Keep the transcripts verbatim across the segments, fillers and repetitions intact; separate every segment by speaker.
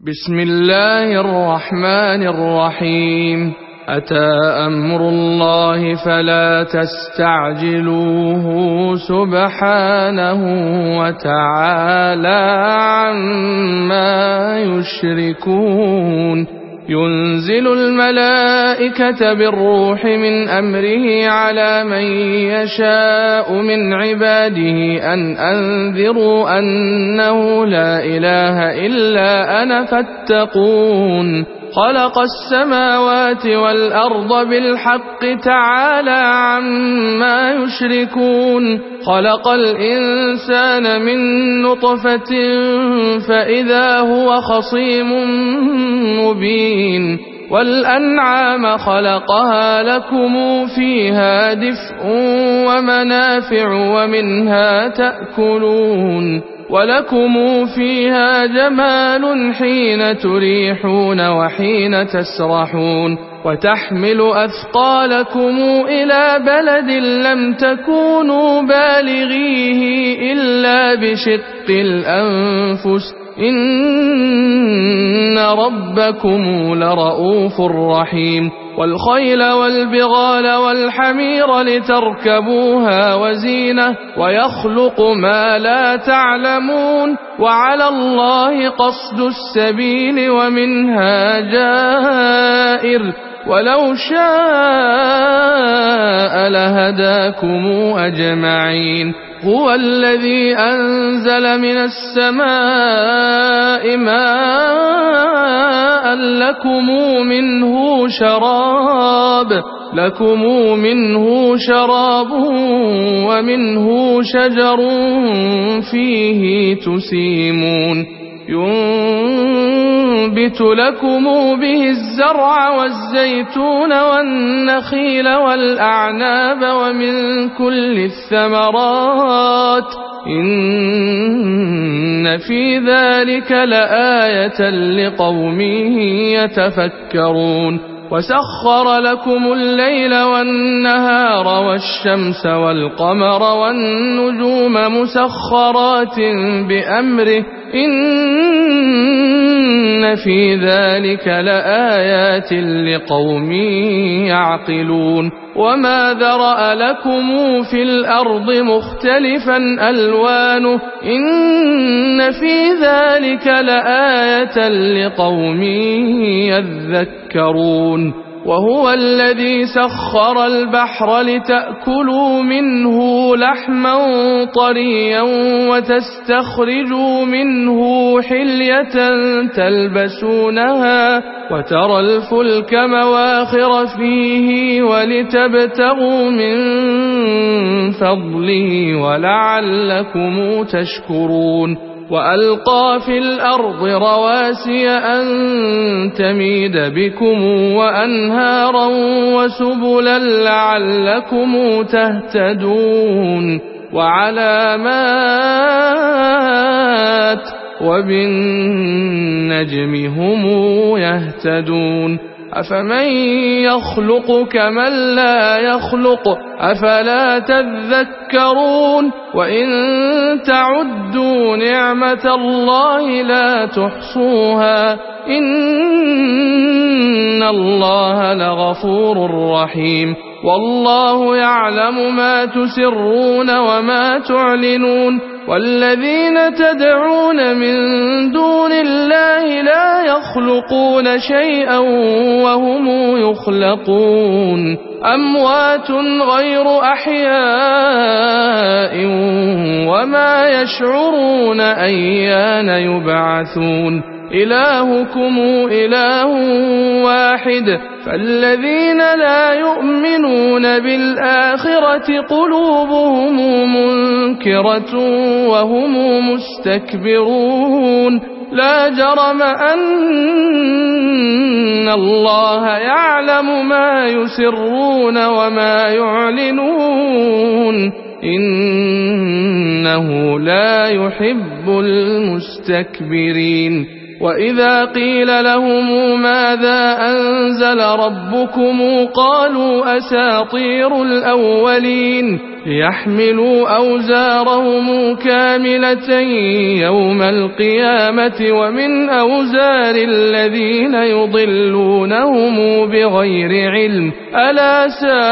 Speaker 1: بسم الله الرحمن الرحيم. أتى أمر الله فلا تستعجلوه سبحانه وتعالى عما يشركون. ينزل الملائكة بالروح من أمره على من يشاء من عباده أن أنذروا أنه لا إله إلا أنا فاتقون. خلق السماوات والأرض بالحق تعالى عما يشركون. خلق الإنسان من نطفة فإذا هو خصيم مبين. والأنعام خلقها لكم فيها دفء ومنافع ومنها تأكلون. ولكم فيها جمال حين تريحون وحين تسرحون. وتحمل أثقالكم إلى بلد لم تكونوا بالغيه إلا بشق الأنفس إن ربكم لرؤوف رحيم. والخيل والبغال والحمير لتركبوها وزينة ويخلق ما لا تعلمون. وعلى الله قصد السبيل ومنها جائر ولو شاء لهداكم أجمعين. هو الذي أنزل من السماء ماء لكم منه شراب لكم منه شراب ومنه شجر فيه تسيمون. ينبت لكم به الزرع والزيتون والنخيل والأعناب ومن كل الثمرات إن في ذلك لآية لقوم يتفكرون. وسخر لكم الليل والنهار والشمس والقمر والنجوم مسخرات بأمره إن في ذلك لآيات لقوم يعقلون. وما ذرأ لكم في الأرض مختلفا ألوانه إن في ذلك لآية لقوم يذكرون. وهو الذي سخر البحر لتأكلوا منه لحما طريا وتستخرجوا منه حلية تلبسونها وترى الفلك مواخر فيه ولتبتغوا من فضله ولعلكم تشكرون. وألقى في الأرض رواسي أن تميد بكم وأنهارا وسبلا لعلكم تهتدون. وعلامات وبالنجم هم يهتدون. أفمن يخلق كمن لا يخلق أفلا تذكرون. وإن تعدوا نعمة الله لا تحصوها إن الله لغفور رحيم. والله يعلم ما تسرون وما تعلنون. والذين تدعون من دون الله لا يخلقون شيئا وهم يخلقون. أموات غير أحياء وما يشعرون أيان يبعثون. إلهكم إله واحد فالذين لا يؤمنون بالآخرة قلوبهم منكرة وهم مستكبرون. لا جرم أن الله يعلم ما يسرون وما يعلنون إنه لا يحب المستكبرين. وإذا قيل لهم ماذا أنزل ربكم قالوا أساطير الأولين ليحملوا أوزارهم كاملة يوم القيامة ومن أوزار الذين يضلونهم بغير علم ألا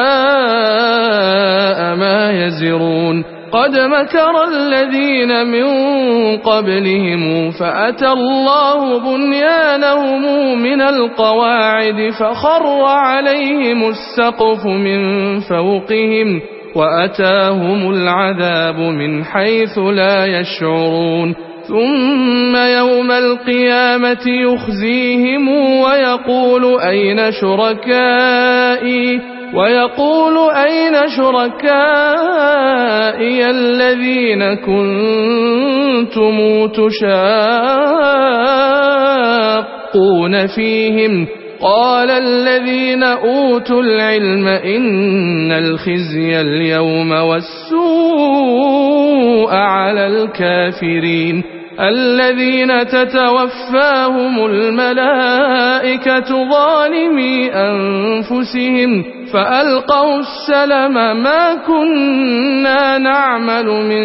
Speaker 1: ساء ما يزرون قد مكر الذين من قبلهم فأتى الله بنيانهم من القواعد فخر عليهم السقف من فوقهم وأتاهم العذاب من حيث لا يشعرون ثم يوم القيامة يخزيهم ويقول أين شركائي ويقول أين شركائي الذين كنتم تشاقون فيهم قال الذين أوتوا العلم إن الخزي اليوم والسوء على الكافرين الذين تتوفاهم الملائكة ظالمي أنفسهم فألقوا السلم ما كنا نعمل من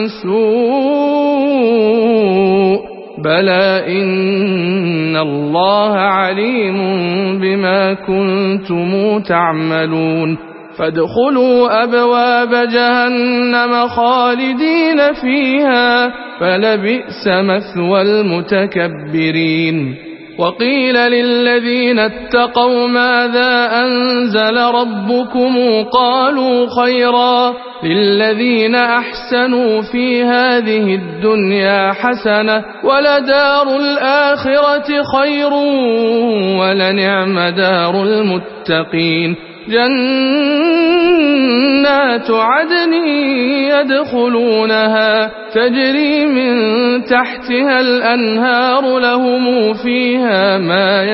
Speaker 1: سوء بلى إن الله عليم بما كنتم تعملون فادخلوا أبواب جهنم خالدين فيها فلبئس مثوى المتكبرين وقيل للذين اتقوا ماذا أنزل ربكم قالوا خيرا للذين أحسنوا في هذه الدنيا حسنة ولدار الآخرة خير ولنعم دار المتقين جنات عدن يدخلونها تجري من تحتها الأنهار لهم فيها ما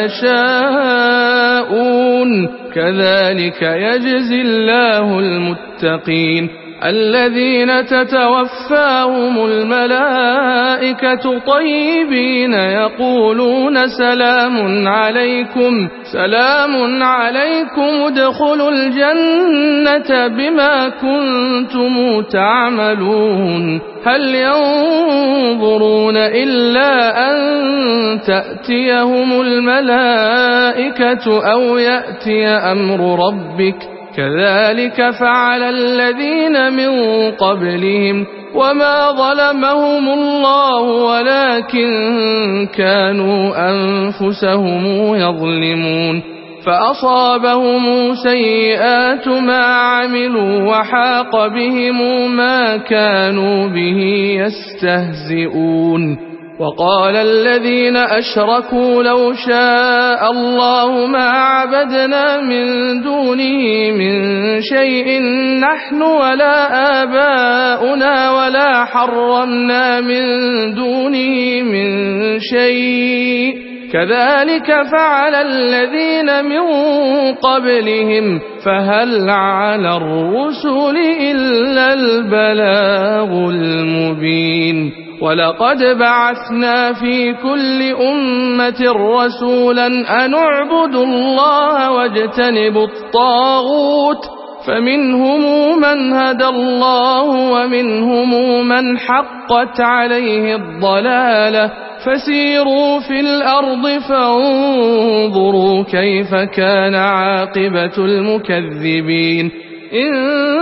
Speaker 1: يشاءون كذلك يجزي الله المتقين الذين تتوفاهم الملائكة طيبين يقولون سلام عليكم سلام عليكم ادخلوا الجنة بما كنتم تعملون هل ينظرون إلا أن تأتيهم الملائكة أو يأتي أمر ربك كذلك فعل الذين من قبلهم وما ظلمهم الله ولكن كانوا أنفسهم يظلمون فأصابهم سيئات ما عملوا وحاق بهم ما كانوا به يستهزئون وقال الذين أشركوا لو شاء الله ما عبدنا من دونه من شيء نحن ولا آباؤنا ولا حرمنا من دونه من شيء كذلك فعل الذين من قبلهم فهل على الرسل إلا البلاغ المبين ولقد بعثنا في كل أمة رسولا أن اعبدوا الله واجتنبوا الطاغوت فمنهم من هدى الله ومنهم من حقت عليه الضلالة فسيروا في الأرض فانظروا كيف كان عاقبة المكذبين إن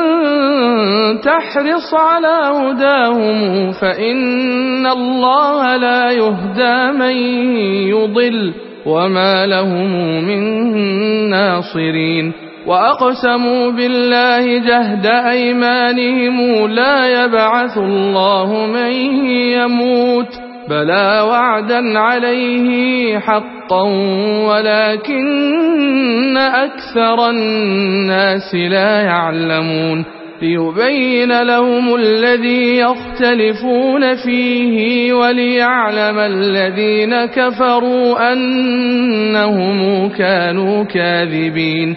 Speaker 1: تحرص على هداهم فإن الله لا يهدى من يضل وما لهم من ناصرين وأقسموا بالله جهد أيمانهم لا يبعث الله من يموت بلى وعدا عليه حقا ولكن أكثر الناس لا يعلمون ليبين لهم الذي يختلفون فيه وليعلم الذين كفروا أنهم كانوا كاذبين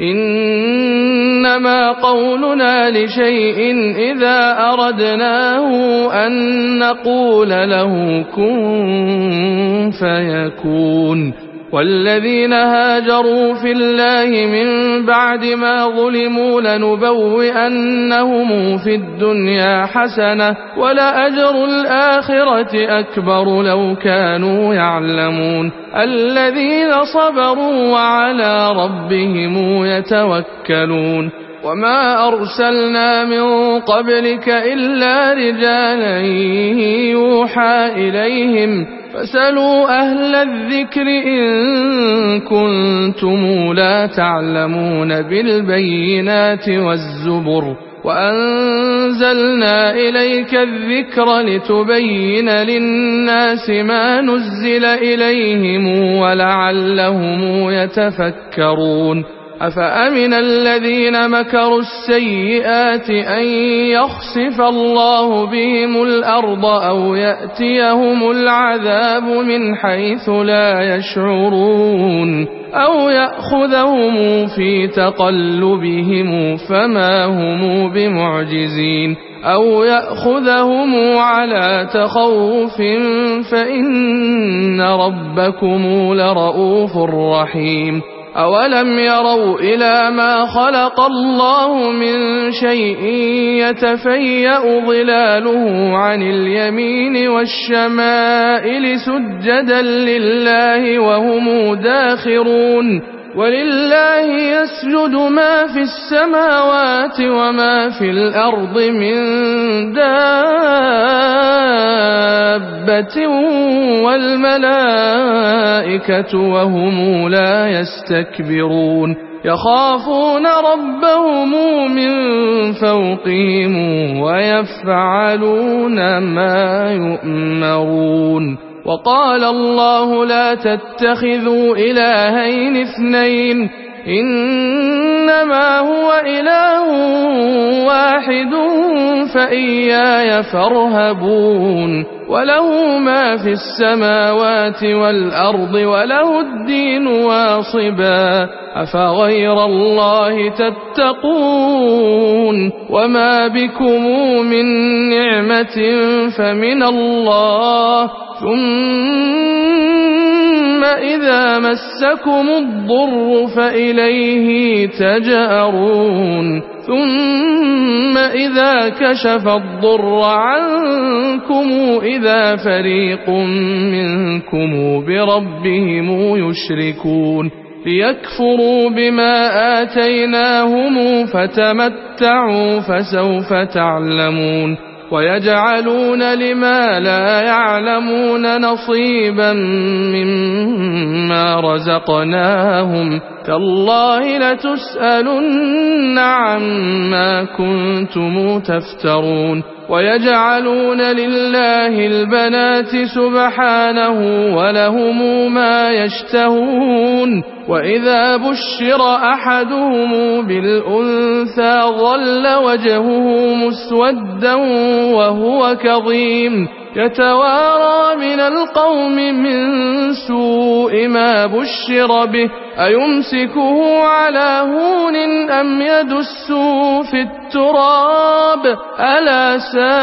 Speaker 1: إنما قولنا لشيء إذا أردناه أن نقول له كن فيكون والذين هاجروا في الله من بعد ما ظلموا لنبوئنهم في الدنيا حسنة ولأجر الآخرة أكبر لو كانوا يعلمون الذين صبروا وعلى ربهم يتوكلون وما أرسلنا من قبلك إلا رجالا يوحى إليهم فاسألوا أهل الذكر إن كنتم لا تعلمون بالبينات والزبر وأنزلنا إليك الذكر لتبين للناس ما نزل إليهم ولعلهم يتفكرون أفأمن الذين مكروا السيئات أن يخسف الله بهم الأرض أو يأتيهم العذاب من حيث لا يشعرون أو يأخذهم في تقلبهم فما هم بمعجزين أو يأخذهم على تخوف فإن ربكم لرؤوف رحيم أولم يروا إلى ما خلق الله من شيء يتفيأ ظلاله عن اليمين والشمائل سجدا لله وهم داخرون ولله يسجد ما في السماوات وما في الأرض من دابة والملائكة وهم لا يستكبرون يخافون ربهم من فوقهم ويفعلون ما يؤمرون وقال الله لا تتخذوا إلهين اثنين إنما هو إله واحد فإياي فارهبون وله ما في السماوات والأرض وله الدين واصبا أفغير الله تتقون وما بكم من نعمة فمن الله ثم إذا مسكم الضر فإليه تجأرون ثم إذا كشف الضر عنكم إذا فريق منكم بربهم يشركون ليكفروا بما آتيناهم فتمتعوا فسوف تعلمون ويجعلون لما لا يعلمون نصيبا مما رزقناهم تالله لتسألن عما كنتم تفترون ويجعلون لله البنات سبحانه ولهم ما يشتهون وإذا بشر أحدهم بالأنثى ظل وجهه مسودا وهو كظيم يتوارى من القوم من سوء ما بشر به أيمسكه على هون أم يدسه في التراب ألا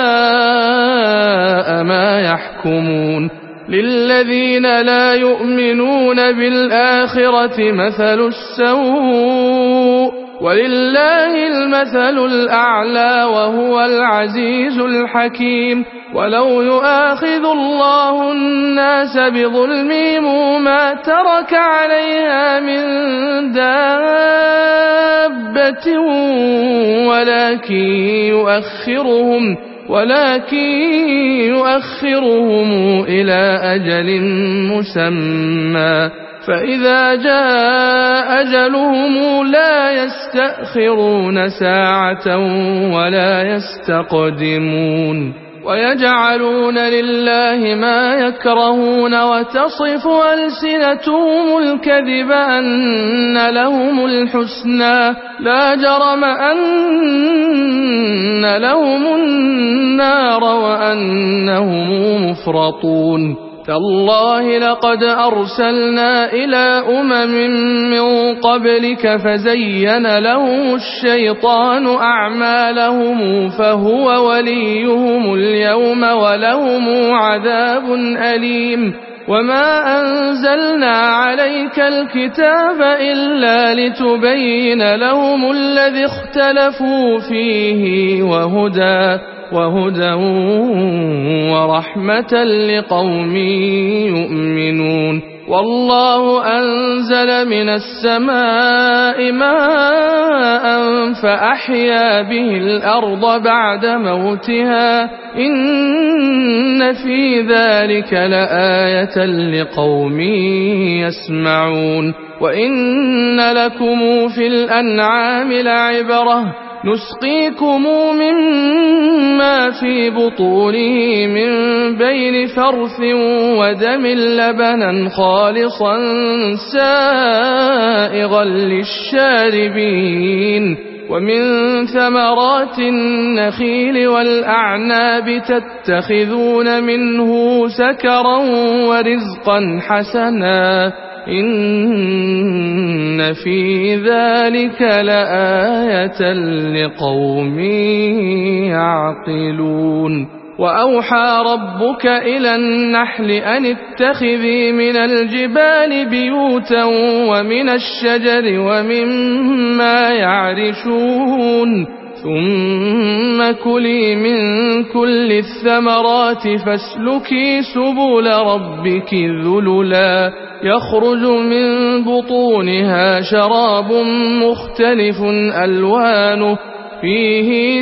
Speaker 1: ساء ما يحكمون للذين لا يؤمنون بالآخرة مثل السوء ولله المثل الأعلى وهو العزيز الحكيم ولو يؤاخذ الله الناس بظلمهم ما ترك عليها من دابة ولكن يؤخرهم ولكن يؤخرهم إلى أجل مسمى فإذا جاء أجلهم لا يستأخرون ساعة ولا يستقدمون ويجعلون لله ما يكرهون وتصف ألسنتهم الكذب أن لهم الحسنى لا جرم أن لهم النار وأنهم مفرطون تالله لقد أرسلنا إلى أمم من قبلك فزين لهم الشيطان أعمالهم فهو وليهم اليوم ولهم عذاب أليم وما أنزلنا عليك الكتاب إلا لتبين لهم الذي اختلفوا فيه وهدى وهدى ورحمة لقوم يؤمنون والله أنزل من السماء ماء فأحيا به الأرض بعد موتها إن في ذلك لآية لقوم يسمعون وإن لكم في الأنعام لعبرة نسقيكم مما في بطونه من بين فرث ودم لبنا خالصا سائغا للشاربين ومن ثمرات النخيل والأعناب تتخذون منه سكرا ورزقا حسنا إن في ذلك لآية لقوم يعقلون وأوحى ربك إلى النحل أن اتخذي من الجبال بيوتا ومن الشجر ومما يعرشون ثم كلي من كل الثمرات فاسلكي سبل ربك ذللا يخرج من بطونها شراب مختلف ألوانه فيه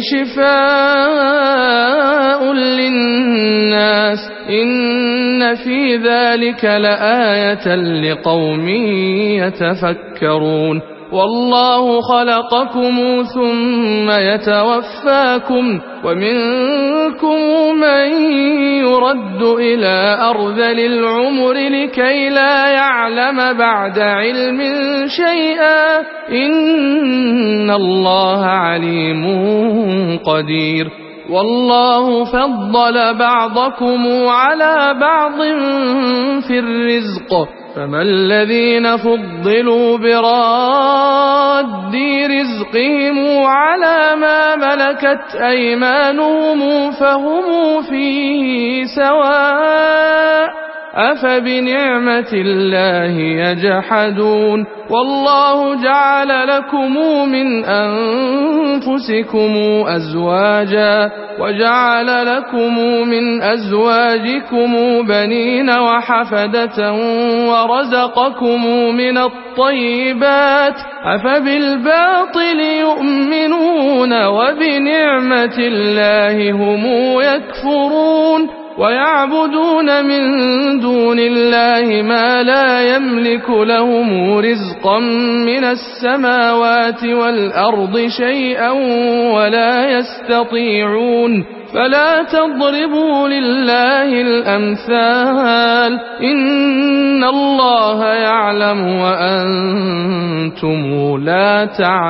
Speaker 1: شفاء للناس إن في ذلك لآية لقوم يتفكرون والله خلقكم ثم يتوفاكم ومنكم من يرد إلى أرذل العمر لكي لا يعلم بعد علم شيئا إن الله عليم قدير والله فضل بعضكم على بعض في الرزق فما الذين فضلوا براد رزقهم على ما ملكت أيمانهم فهم فيه سواء أفبنعمة الله يجحدون والله جعل لكم من أنفسكم أزواجا وجعل لكم من أزواجكم بنين وحفدة ورزقكم من الطيبات أفبالباطل يؤمنون وبنعمة الله هم يكفرون ويعبدون من دون الله ما لا يملك لهم رزقا من السماوات والأرض شيئا ولا يستطيعون فلا تضربوا لله الأمثال إن الله يعلم وأنتم لا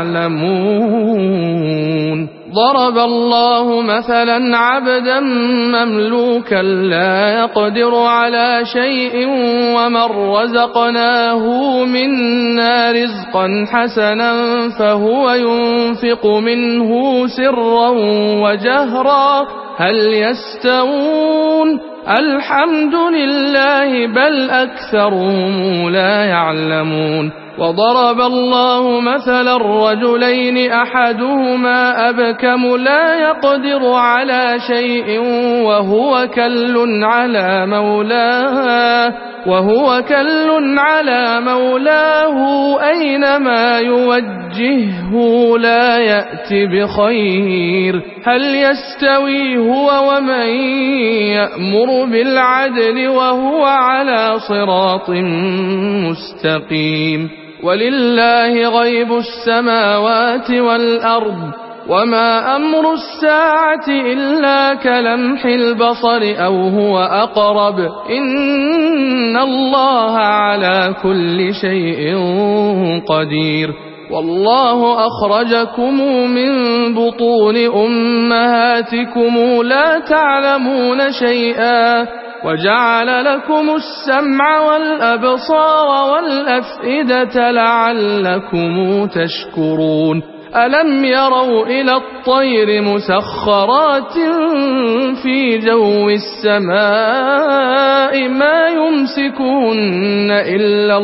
Speaker 1: تعلمون ضرب الله مثلا عبدا مملوكا لا يقدر على شيء ومن رزقناه منا رزقا حسنا فهو ينفق منه سرا وجهرا هل يستوون الحمد لله بل أكثرهم لا يعلمون وضرب الله مثلا الرجلين أحدهما أبكم لا يقدر على شيء وهو كل على مولاه وهو كل على مولاه أينما يوجهه لا يأتي بخير هل يستوي هو ومن يأمر بالعدل وهو على صراط مستقيم ولله غيب السماوات والأرض وما أمر الساعة إلا كلمح البصر أو هو أقرب إن الله على كل شيء قدير والله أخرجكم من بطون أمهاتكم لا تعلمون شيئا وجعل لكم السمع والأبصار والأفئدة لعلكم تشكرون ألم يروا إلى الطير مسخرات في جو السماء ما يمسكهن إلا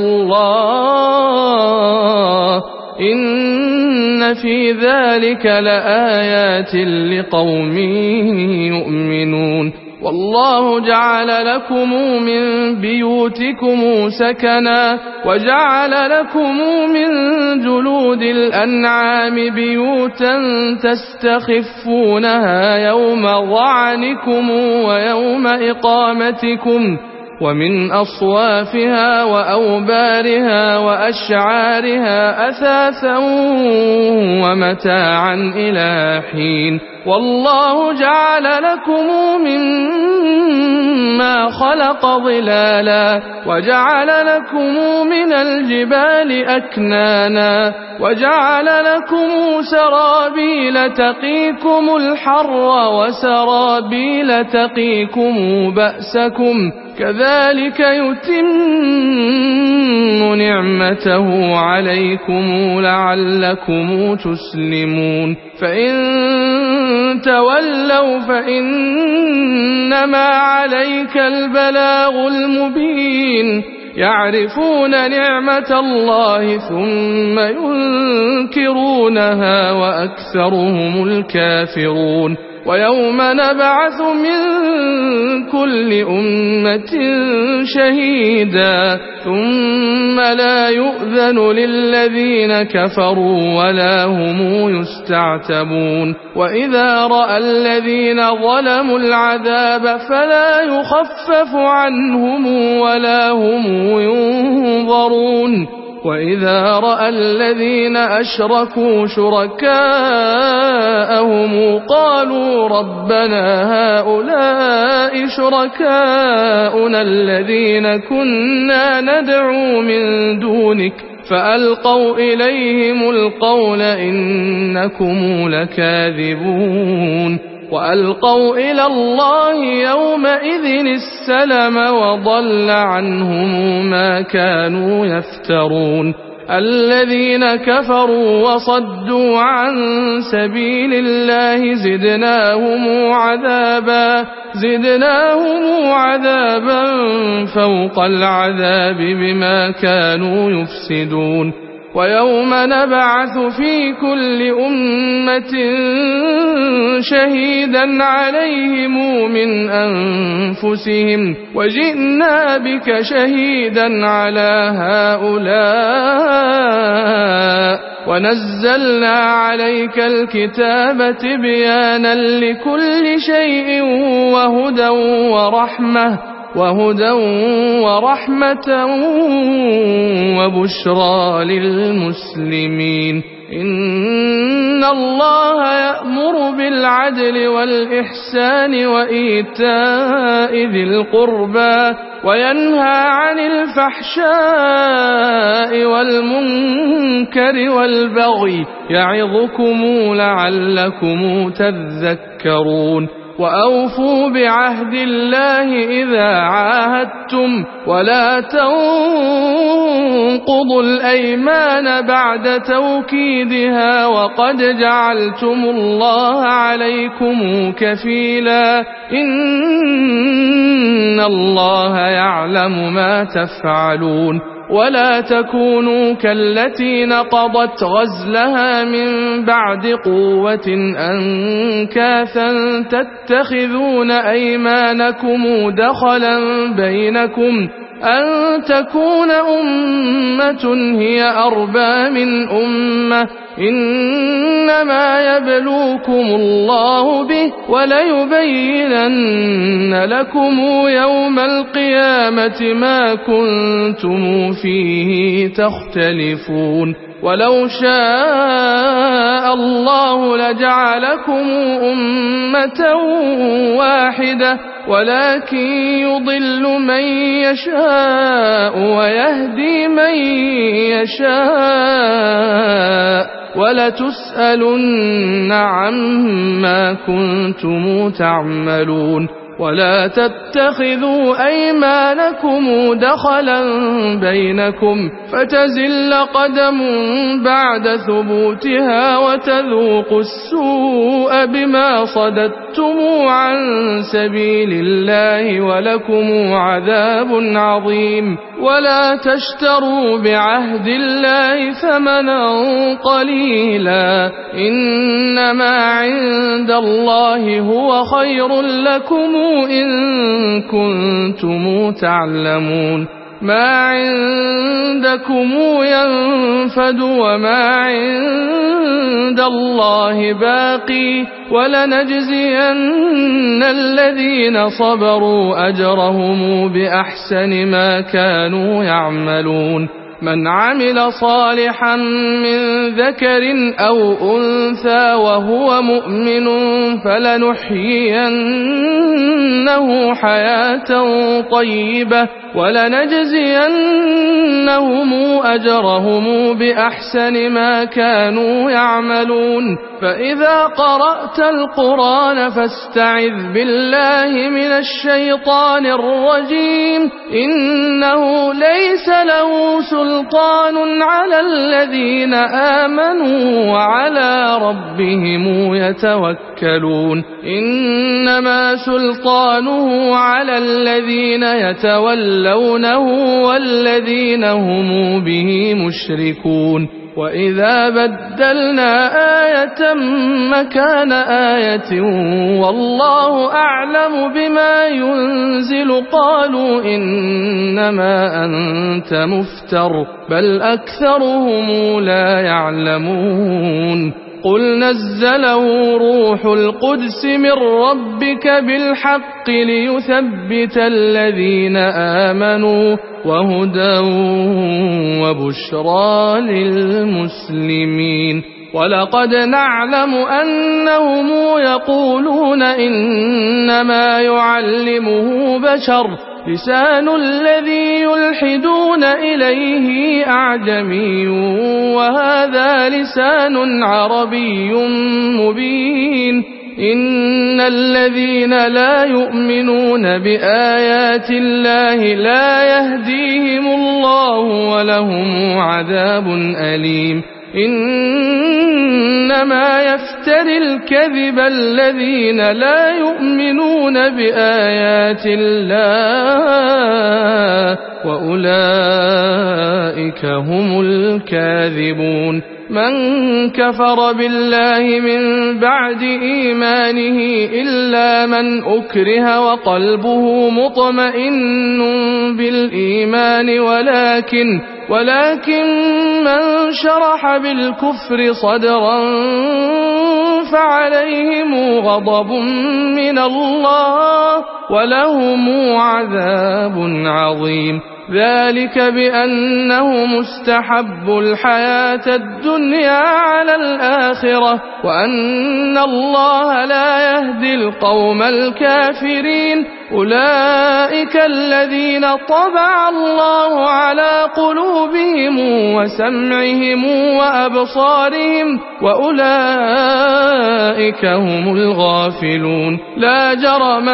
Speaker 1: الله إن في ذلك لآيات لقوم يؤمنون والله جعل لكم من بيوتكم سكنا وجعل لكم من جلود الأنعام بيوتا تستخفونها يوم ظعنكم ويوم إقامتكم ومن أصوافها وأوبارها وأشعارها أثاثا ومتاعا إلى حين والله جعل لكم مما خلق ظلالا وجعل لكم من الجبال أكنانا وجعل لكم سرابيل تقيكم الحر وسرابيل تقيكم بأسكم كذلك يتم نعمته عليكم لعلكم تسلمون فإن تولوا فإنما عليك البلاغ المبين يعرفون نعمة الله ثم ينكرونها وأكثرهم الكافرون ويوم نبعث من كل أمة شهيدا ثم لا يؤذن للذين كفروا ولا هم يستعتبون وإذا رأى الذين ظلموا العذاب فلا يخفف عنهم ولا هم ينظرون وإذا رأى الذين أشركوا شركاءهم قالوا ربنا هؤلاء شركاؤنا الذين كنا ندعو من دونك فألقوا إليهم القول إنكم لكاذبون وألقوا إلى الله يومئذ السلم وضل عنهم ما كانوا يفترون الذين كفروا وصدوا عن سبيل الله زدناهم عذابا زدناهم عذابا فوق العذاب بما كانوا يفسدون ويوم نبعث في كل أمة شهيدا عليهم من أنفسهم وجئنا بك شهيدا على هؤلاء ونزلنا عليك الكتاب تبيانا لكل شيء وهدى ورحمة وهدى ورحمة وبشرى للمسلمين إن الله يأمر بالعدل والإحسان وإيتاء ذي القربى وينهى عن الفحشاء والمنكر والبغي يعظكم لعلكم تذكرون وأوفوا بعهد الله إذا عاهدتم ولا تنقضوا الأيمان بعد توكيدها وقد جعلتم الله عليكم كفيلا إن الله يعلم ما تفعلون ولا تكونوا كالتي نقضت غزلها من بعد قوة أنكاثا تتخذون أيمانكم دخلا بينكم أن تكون أمة هي أربى من أمة إنما يبلوكم الله به وليبينن لكم يوم القيامة ما كنتم فيه تختلفون ولو شاء الله لجعلكم أمة واحدة ولكن يضل من يشاء ويهدي من يشاء ولتسألن عما كنتم تعملون ولا تتخذوا أيمانكم دخلا بينكم فتزل قدم بعد ثبوتها وتذوقوا السوء بما صددتم عن سبيل الله ولكم عذاب عظيم. ولا تشتروا بعهد الله ثمنا قليلا إنما عند الله هو خير لكم إن كنتم تعلمون. ما عندكم ينفد وما عند الله باقي ولنجزين الذين صبروا أجرهم بأحسن ما كانوا يعملون. من عمل صالحا من ذكر أو أنثى وهو مؤمن فلنحيينه حياة طيبة ولنجزينهم أجرهم بأحسن ما كانوا يعملون. فإذا قرأت القرآن فاستعذ بالله من الشيطان الرجيم إنه ليس له سلطان على الذين آمنوا وعلى ربهم يتوكلون. إنما سلطانه على الذين يتولونه والذين هم به مشركون. وإذا بدلنا آية مكان آية والله أعلم بما ينزل قالوا إنما أنت مفتر بل أكثرهم لا يعلمون. قل نزله روح القدس من ربك بالحق ليثبت الذين آمنوا وهدى وبشرى للمسلمين. ولقد نعلم أنهم يقولون إنما يعلمه بشر لسان الذي يلحدون إليه أعجمي وهذا لسان عربي مبين. إن الذين لا يؤمنون بآيات الله لا يهديهم الله ولهم عذاب أليم. إنما يفتري الكذب الذين لا يؤمنون بآيات الله وأولئك هم الكاذبون. من كفر بالله من بعد إيمانه إلا من أكره وقلبه مطمئن بالإيمان ولكن ولكن من شرح بالكفر صدرا فعليهم غضب من الله ولهم عذاب عظيم. ذلك بأنهم استحبوا الحياة الدنيا على الآخرة وأن الله لا يهدي القوم الكافرين. أولئك الذين طبع الله على قلوبهم وسمعهم وأبصارهم وأولئك هم الغافلون. لا جرم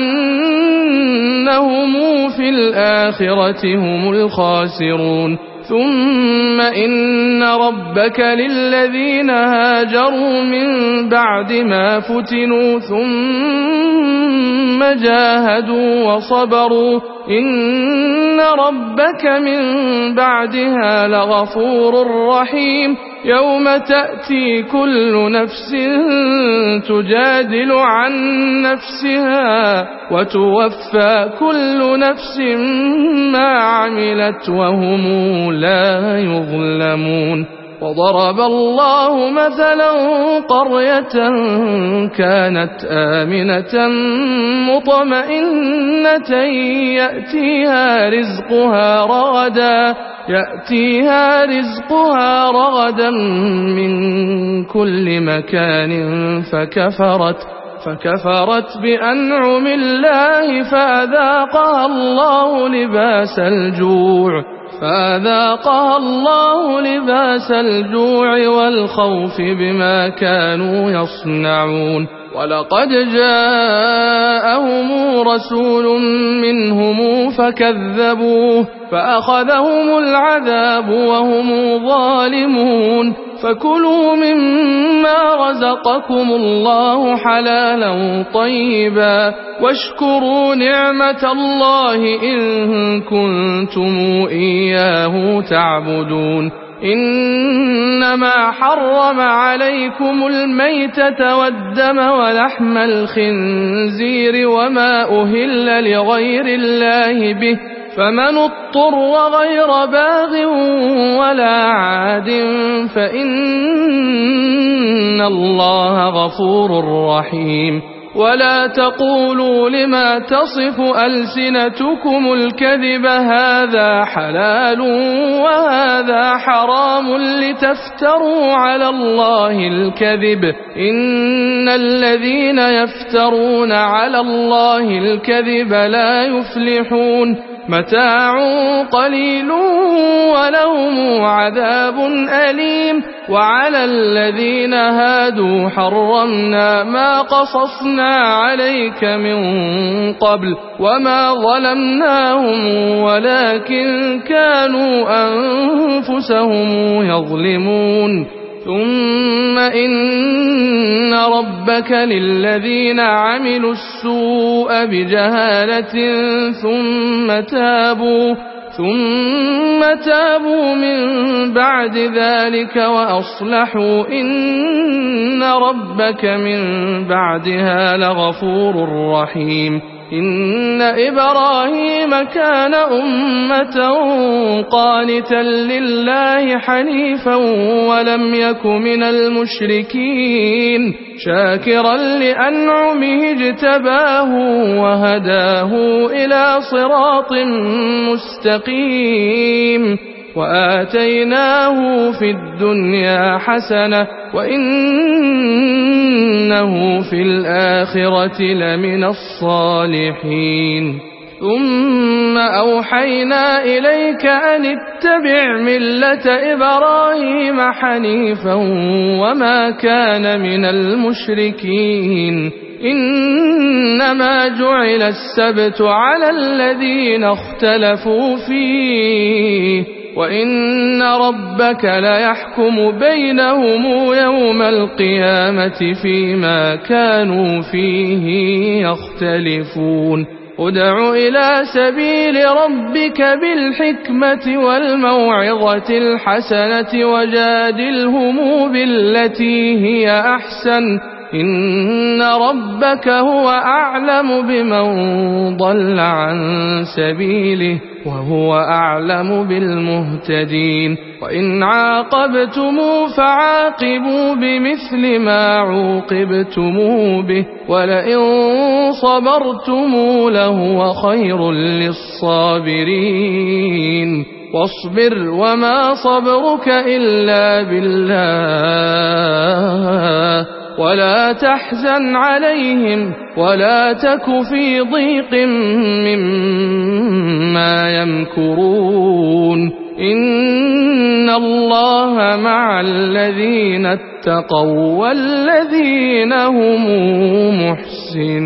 Speaker 1: أنهم في الآخرة هم الخاسرون. ثم إن ربك للذين هاجروا من بعد ما فتنوا ثم جاهدوا وصبروا إن ربك من بعدها لغفور رحيم. يوم تأتي كل نفس تجادل عن نفسها وتوفى كل نفس ما عملت وهم لا يظلمون. وضرب الله مثلا قرية كانت آمنة مطمئنة يأتيها رزقها رغدا يأتيها رزقها رغدا من كل مكان فكفرت فكفرت بأنعم الله فأذاقها الله لباس الجوع فأذاقها الله لباس الجوع والخوف بما كانوا يصنعون. ولقد جاءهم رسول منهم فكذبوه فأخذهم العذاب وهم ظالمون فكلوا مما رزقكم الله حلالا طيبا واشكروا نعمة الله إن كنتم إياه تعبدون إنما حرم عليكم الميتة والدم ولحم الخنزير وما أهل لغير الله به فمن اضطر غير باغ ولا عاد فإن الله غفور رحيم ولا تقولوا لما تصف ألسنتكم الكذب هذا حلال وهذا حرام لتفتروا على الله الكذب إن الذين يفترون على الله الكذب لا يفلحون متاع قليل ولهم عذاب أليم وعلى الذين هادوا حرمنا ما قصصنا عليك من قبل وما ظلمناهم ولكن كانوا أنفسهم يظلمون ثم إن ربك للذين عملوا السوء بجهالة ثم تابوا ثم تابوا من بعد ذلك وأصلحوا إن ربك من بعدها لغفور رحيم إن إبراهيم كان أمة قانتا لله حنيفا ولم يك من المشركين شاكرا لأنعمه اجتباه وهداه إلى صراط مستقيم وآتيناه في الدنيا حسنة وإنه في الآخرة لمن الصالحين ثم أوحينا إليك أن اتبع ملة إبراهيم حنيفا وما كان من المشركين إنما جعل السبت على الذين اختلفوا فيه وإن ربك ليحكم بينهم يوم القيامة فيما كانوا فيه يختلفون ادع إلى سبيل ربك بالحكمة والموعظة الحسنة وجادلهم بالتي هي أحسن إن ربك هو أعلم بمن ضل عن سبيله وهو أعلم بالمهتدين وإن عاقبتم فعاقبوا بمثل ما عوقبتم به ولئن صبرتم لهو خير للصابرين واصبر وما صبرك إلا بالله ولا تحزن عليهم ولا تك في ضيق مما يمكرون إن الله مع الذين اتقوا والذين هم محسنون.